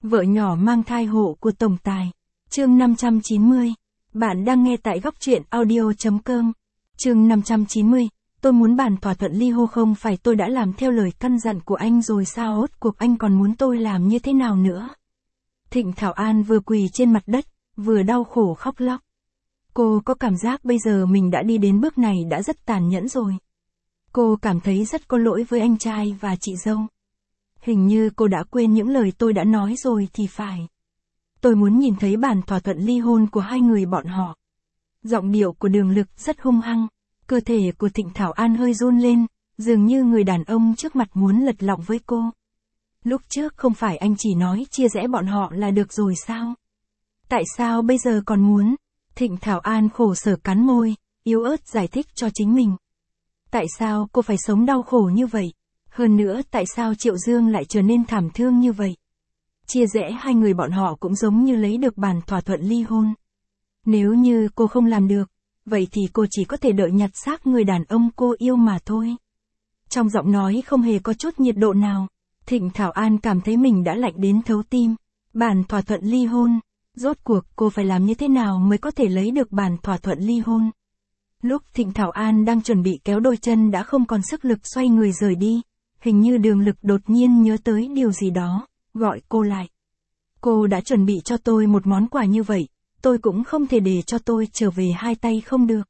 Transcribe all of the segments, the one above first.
Vợ nhỏ mang thai hộ của tổng tài. Chương 590. Bạn đang nghe tại góc truyện audio.com. Chương 590. Tôi muốn bàn thỏa thuận ly hôn, không phải tôi đã làm theo lời căn dặn của anh rồi sao, rốt cuộc anh còn muốn tôi làm như thế nào nữa? Thịnh Thảo An vừa quỳ trên mặt đất, vừa đau khổ khóc lóc. Cô có cảm giác bây giờ mình đã đi đến bước này đã rất tàn nhẫn rồi. Cô cảm thấy rất có lỗi với anh trai và chị dâu. Hình như cô đã quên những lời tôi đã nói rồi thì phải. Tôi muốn nhìn thấy bản thỏa thuận ly hôn của hai người bọn họ. Giọng điệu của Đường Lực rất hung hăng, cơ thể của Thịnh Thảo An hơi run lên, dường như người đàn ông trước mặt muốn lật lọng với cô. Lúc trước không phải anh chỉ nói chia rẽ bọn họ là được rồi sao? Tại sao bây giờ còn muốn? Thịnh Thảo An khổ sở cắn môi, yếu ớt giải thích cho chính mình. Tại sao cô phải sống đau khổ như vậy? Hơn nữa tại sao Triệu Dương lại trở nên thảm thương như vậy? Chia rẽ hai người bọn họ cũng giống như lấy được bản thỏa thuận ly hôn. Nếu như cô không làm được, vậy thì cô chỉ có thể đợi nhặt xác người đàn ông cô yêu mà thôi. Trong giọng nói không hề có chút nhiệt độ nào, Thịnh Thảo An cảm thấy mình đã lạnh đến thấu tim. Bản thỏa thuận ly hôn, rốt cuộc cô phải làm như thế nào mới có thể lấy được bản thỏa thuận ly hôn? Lúc Thịnh Thảo An đang chuẩn bị kéo đôi chân đã không còn sức lực xoay người rời đi, hình như Đường Lực đột nhiên nhớ tới điều gì đó, gọi cô lại. Cô đã chuẩn bị cho tôi một món quà như vậy, tôi cũng không thể để cho tôi trở về hai tay không được.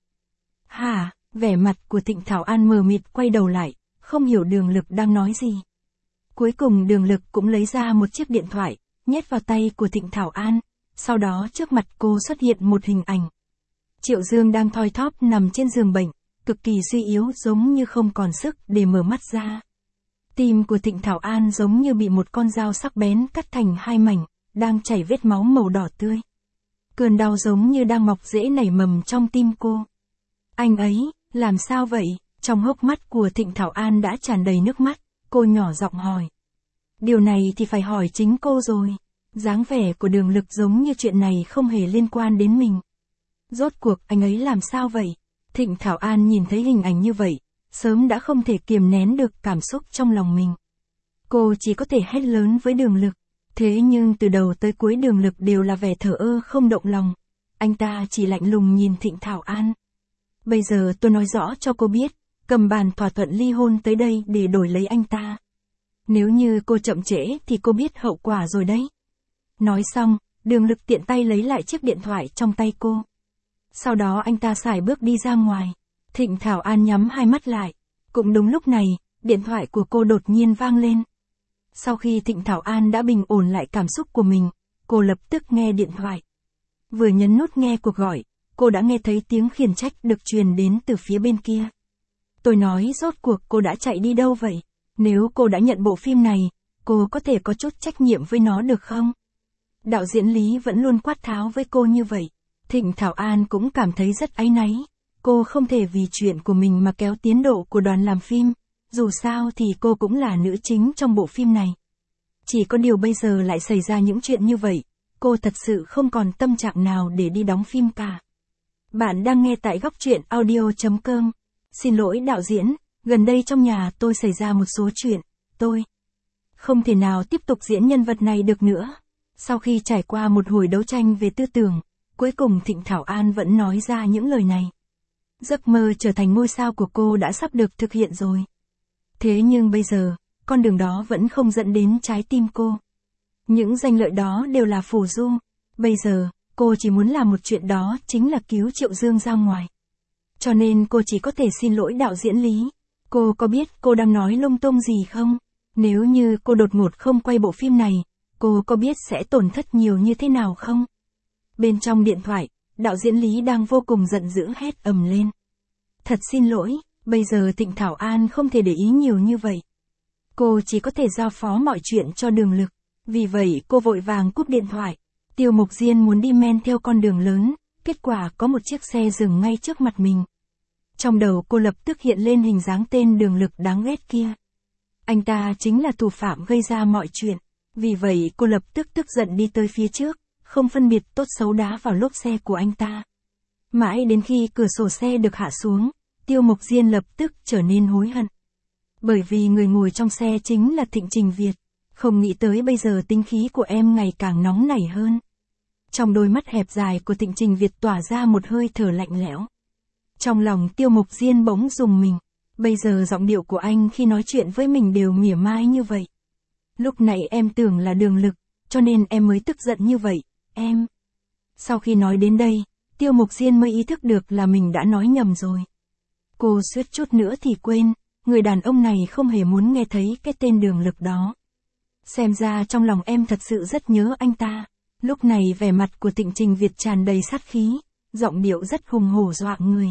Hả? Vẻ mặt của Thịnh Thảo An mờ mịt quay đầu lại, không hiểu Đường Lực đang nói gì. Cuối cùng Đường Lực cũng lấy ra một chiếc điện thoại, nhét vào tay của Thịnh Thảo An, sau đó trước mặt cô xuất hiện một hình ảnh. Triệu Dương đang thoi thóp nằm trên giường bệnh, cực kỳ suy yếu giống như không còn sức để mở mắt ra. Tim của Thịnh Thảo An giống như bị một con dao sắc bén cắt thành hai mảnh, đang chảy vết máu màu đỏ tươi. Cơn đau giống như đang mọc rễ nảy mầm trong tim cô. Anh ấy, làm sao vậy? Trong hốc mắt của Thịnh Thảo An đã tràn đầy nước mắt, cô nhỏ giọng hỏi. Điều này thì phải hỏi chính cô rồi. Dáng vẻ của Đường Lực giống như chuyện này không hề liên quan đến mình. Rốt cuộc anh ấy làm sao vậy? Thịnh Thảo An nhìn thấy hình ảnh như vậy, sớm đã không thể kiềm nén được cảm xúc trong lòng mình. Cô chỉ có thể hét lớn với Đường Lực. Thế nhưng từ đầu tới cuối Đường Lực đều là vẻ thờ ơ không động lòng. Anh ta chỉ lạnh lùng nhìn Thịnh Thảo An. Bây giờ tôi nói rõ cho cô biết, cầm bản thỏa thuận ly hôn tới đây để đổi lấy anh ta. Nếu như cô chậm trễ thì cô biết hậu quả rồi đấy. Nói xong, Đường Lực tiện tay lấy lại chiếc điện thoại trong tay cô. Sau đó anh ta sải bước đi ra ngoài. Thịnh Thảo An nhắm hai mắt lại. Cũng đúng lúc này, điện thoại của cô đột nhiên vang lên. Sau khi Thịnh Thảo An đã bình ổn lại cảm xúc của mình, cô lập tức nghe điện thoại. Vừa nhấn nút nghe cuộc gọi, cô đã nghe thấy tiếng khiển trách được truyền đến từ phía bên kia. Tôi nói rốt cuộc cô đã chạy đi đâu vậy? Nếu cô đã nhận bộ phim này, cô có thể có chút trách nhiệm với nó được không? Đạo diễn Lý vẫn luôn quát tháo với cô như vậy. Thịnh Thảo An cũng cảm thấy rất áy náy. Cô không thể vì chuyện của mình mà kéo tiến độ của đoàn làm phim. Dù sao thì cô cũng là nữ chính trong bộ phim này. Chỉ có điều bây giờ lại xảy ra những chuyện như vậy. Cô thật sự không còn tâm trạng nào để đi đóng phim cả. Bạn đang nghe tại góc truyện audio.com. Xin lỗi đạo diễn, gần đây trong nhà tôi xảy ra một số chuyện. Tôi không thể nào tiếp tục diễn nhân vật này được nữa. Sau khi trải qua một hồi đấu tranh về tư tưởng, cuối cùng Thịnh Thảo An vẫn nói ra những lời này. Giấc mơ trở thành ngôi sao của cô đã sắp được thực hiện rồi. Thế nhưng bây giờ, con đường đó vẫn không dẫn đến trái tim cô. Những danh lợi đó đều là phù du. Bây giờ, cô chỉ muốn làm một chuyện đó chính là cứu Triệu Dương ra ngoài. Cho nên cô chỉ có thể xin lỗi đạo diễn Lý. Cô có biết cô đang nói lung tung gì không? Nếu như cô đột ngột không quay bộ phim này, cô có biết sẽ tổn thất nhiều như thế nào không? Bên trong điện thoại, đạo diễn Lý đang vô cùng giận dữ hét ầm lên. Thật xin lỗi, bây giờ Thịnh Thảo An không thể để ý nhiều như vậy. Cô chỉ có thể giao phó mọi chuyện cho Đường Lực. Vì vậy cô vội vàng cúp điện thoại. Tiêu Mục Diên muốn đi men theo con đường lớn, kết quả có một chiếc xe dừng ngay trước mặt mình. Trong đầu cô lập tức hiện lên hình dáng tên Đường Lực đáng ghét kia. Anh ta chính là thủ phạm gây ra mọi chuyện. Vì vậy cô lập tức tức giận đi tới phía trước, không phân biệt tốt xấu đá vào lốp xe của anh ta. Mãi đến khi cửa sổ xe được hạ xuống, Tiêu Mục Diên lập tức trở nên hối hận. Bởi vì người ngồi trong xe chính là Thịnh Trình Việt. Không nghĩ tới bây giờ tính khí của em ngày càng nóng nảy hơn. Trong đôi mắt hẹp dài của Thịnh Trình Việt tỏa ra một hơi thở lạnh lẽo. Trong lòng Tiêu Mục Diên bỗng rùng mình. Bây giờ giọng điệu của anh khi nói chuyện với mình đều mỉa mai như vậy. Lúc nãy em tưởng là Đường Lực, cho nên em mới tức giận như vậy, em. Sau khi nói đến đây, Tiêu Mục Diên mới ý thức được là mình đã nói nhầm rồi. Cô suýt chút nữa thì quên, người đàn ông này không hề muốn nghe thấy cái tên Đường Lực đó. Xem ra trong lòng em thật sự rất nhớ anh ta. Lúc này vẻ mặt của Thịnh Trình Việt tràn đầy sát khí, giọng điệu rất hùng hổ dọa người.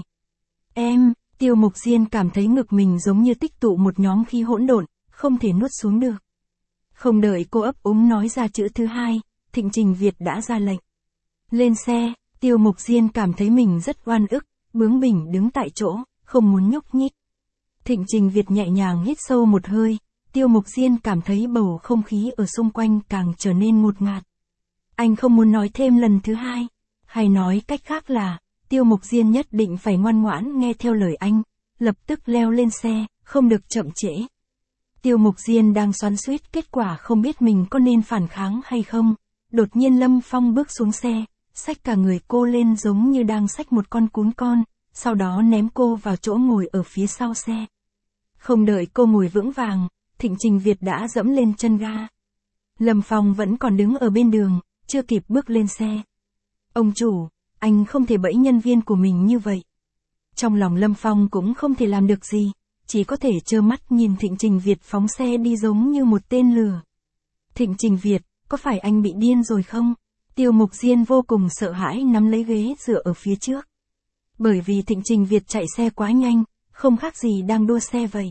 Em, Tiêu Mục Diên cảm thấy ngực mình giống như tích tụ một nhóm khí hỗn độn, không thể nuốt xuống được. Không đợi cô ấp úng nói ra chữ thứ hai, Thịnh Trình Việt đã ra lệnh. Lên xe, Tiêu Mục Diên cảm thấy mình rất oan ức, bướng bỉnh đứng tại chỗ, không muốn nhúc nhích. Thịnh Trình Việt nhẹ nhàng hít sâu một hơi, Tiêu Mục Diên cảm thấy bầu không khí ở xung quanh càng trở nên ngột ngạt. Anh không muốn nói thêm lần thứ hai, hay nói cách khác là, Tiêu Mục Diên nhất định phải ngoan ngoãn nghe theo lời anh, lập tức leo lên xe, không được chậm trễ. Tiêu Mục Diên đang xoắn xuýt kết quả không biết mình có nên phản kháng hay không. Đột nhiên Lâm Phong bước xuống xe, xách cả người cô lên giống như đang xách một con cún con, sau đó ném cô vào chỗ ngồi ở phía sau xe. Không đợi cô ngồi vững vàng, Thịnh Trình Việt đã dẫm lên chân ga. Lâm Phong vẫn còn đứng ở bên đường, chưa kịp bước lên xe. Ông chủ, anh không thể bẫy nhân viên của mình như vậy. Trong lòng Lâm Phong cũng không thể làm được gì, chỉ có thể trơ mắt nhìn Thịnh Trình Việt phóng xe đi giống như một tên lừa. Thịnh Trình Việt, có phải anh bị điên rồi không? Tiêu Mục Diên vô cùng sợ hãi nắm lấy ghế dựa ở phía trước. Bởi vì Thịnh Trình Việt chạy xe quá nhanh, không khác gì đang đua xe vậy.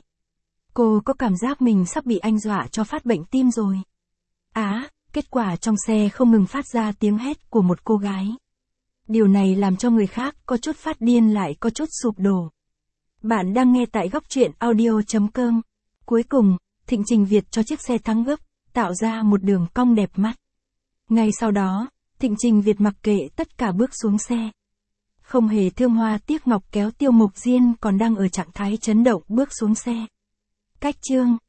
Cô có cảm giác mình sắp bị anh dọa cho phát bệnh tim rồi. Kết quả trong xe không ngừng phát ra tiếng hét của một cô gái. Điều này làm cho người khác có chút phát điên lại có chút sụp đổ. Bạn đang nghe tại góc truyện audio.com. Cuối cùng, Thịnh Trình Việt cho chiếc xe thắng gấp, tạo ra một đường cong đẹp mắt. Ngay sau đó, Thịnh Trình Việt mặc kệ tất cả bước xuống xe. Không hề thương hoa tiếc ngọc kéo Tiêu Mục Diên còn đang ở trạng thái chấn động bước xuống xe. Cách chương